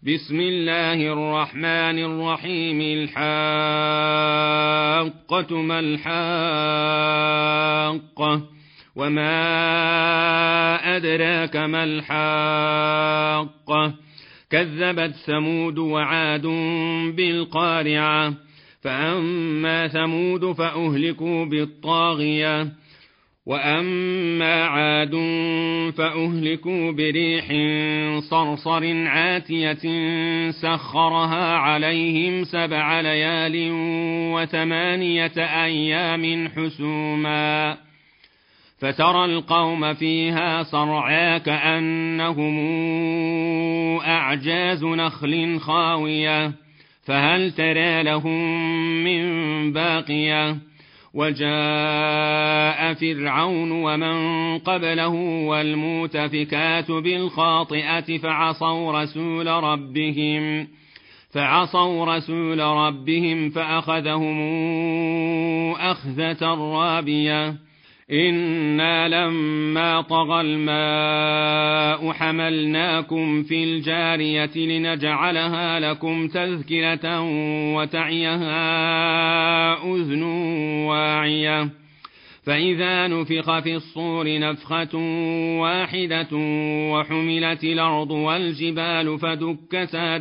بسم الله الرحمن الرحيم. الحاقة ما الحاقة وما أدراك ما الحاقة كذبت ثمود وعاد بالقارعة فأما ثمود فأهلكوا بالطاغية وأما عاد فأهلكوا بريح صرصر عاتية سخرها عليهم 7 ليال و8 أيام حسوما فترى القوم فيها صرعا كأنهم أعجاز نخل خاوية فهل ترى لهم من باقية وجاء فرعون ومن قبله والمؤتفكات بالخاطئة فعصوا رسول ربهم فأخذهم أخذة رابية إنا لما طغى الماء حملناكم في الجارية لنجعلها لكم تذكرة وتعيها أذن واعية فإذا نفخ في الصور نفخة واحدة وحملت الأرض والجبال فدكتا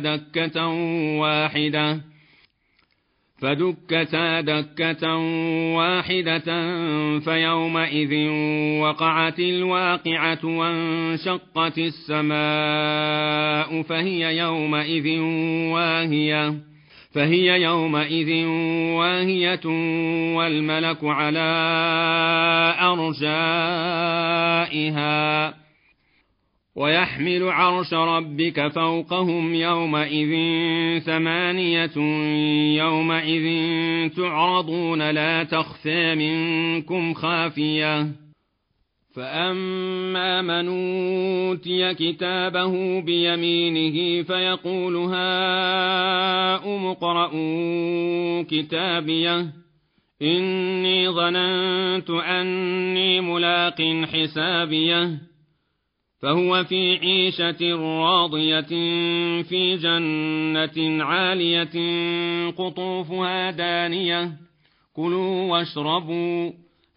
دكة واحدة فيومئذ وقعت الواقعة وانشقت السماء فهي يومئذ واهية والملك على أرجائها ويحمل عرش ربك فوقهم يومئذ 8 يومئذ تعرضون لا تخفى منكم خافية فأما من أوتي كتابه بيمينه فيقول هاؤم اقرءوا كتابيه إني ظننت أني ملاق حسابيه فهو في عيشة راضية في جنة عالية قطوفها دانية كلوا واشربوا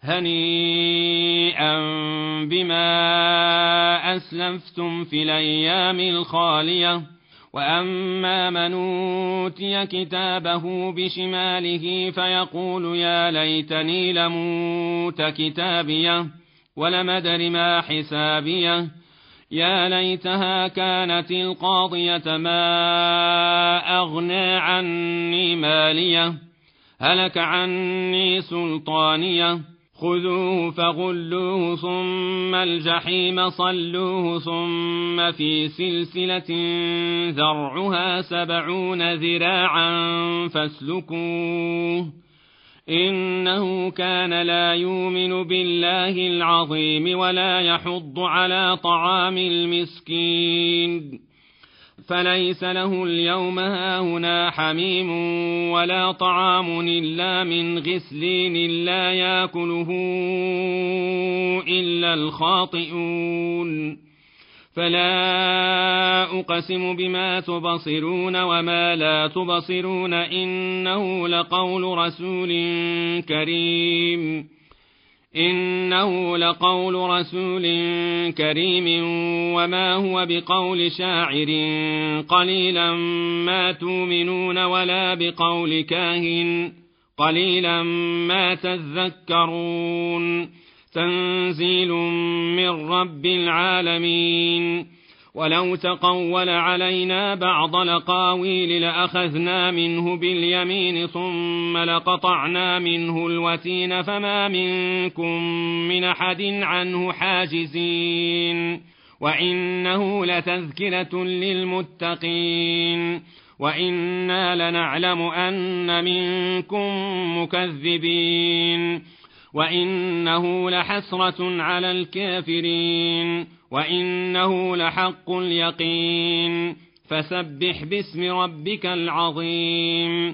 هنيئا بما أسلفتم في الأيام الخالية وأما من أوتي كتابه بشماله فيقول يا ليتني لموت كتابيه ولم أدر ما حسابيه يا ليتها كانت القاضية ما أغنى عني ماليه هلك عني سلطانيه خذوه فغلوه ثم الجحيم صلوه ثم في سلسلة ذرعها 70 ذراعا فاسلكوه إنه كان لا يؤمن بالله العظيم ولا يحض على طعام المسكين فليس له اليوم هاهنا حميم ولا طعام إلا من غسلين لا يأكله إلا الخاطئون فلا أقسم بما تبصرون وما لا تبصرون إنه لقول رسول كريم وما هو بقول شاعر قليلا ما تؤمنون ولا بقول كاهن قليلا ما تذكرون تنزيل من رب العالمين ولو تقول علينا بعض الأقاويل لأخذنا منه باليمين ثم لقطعنا منه الوتين فما منكم من أحد عنه حاجزين وإنه لتذكرة للمتقين وإنا لنعلم أن منكم مكذبين وإنه لحسرة على الكافرين وإنه لحق اليقين فسبح باسم ربك العظيم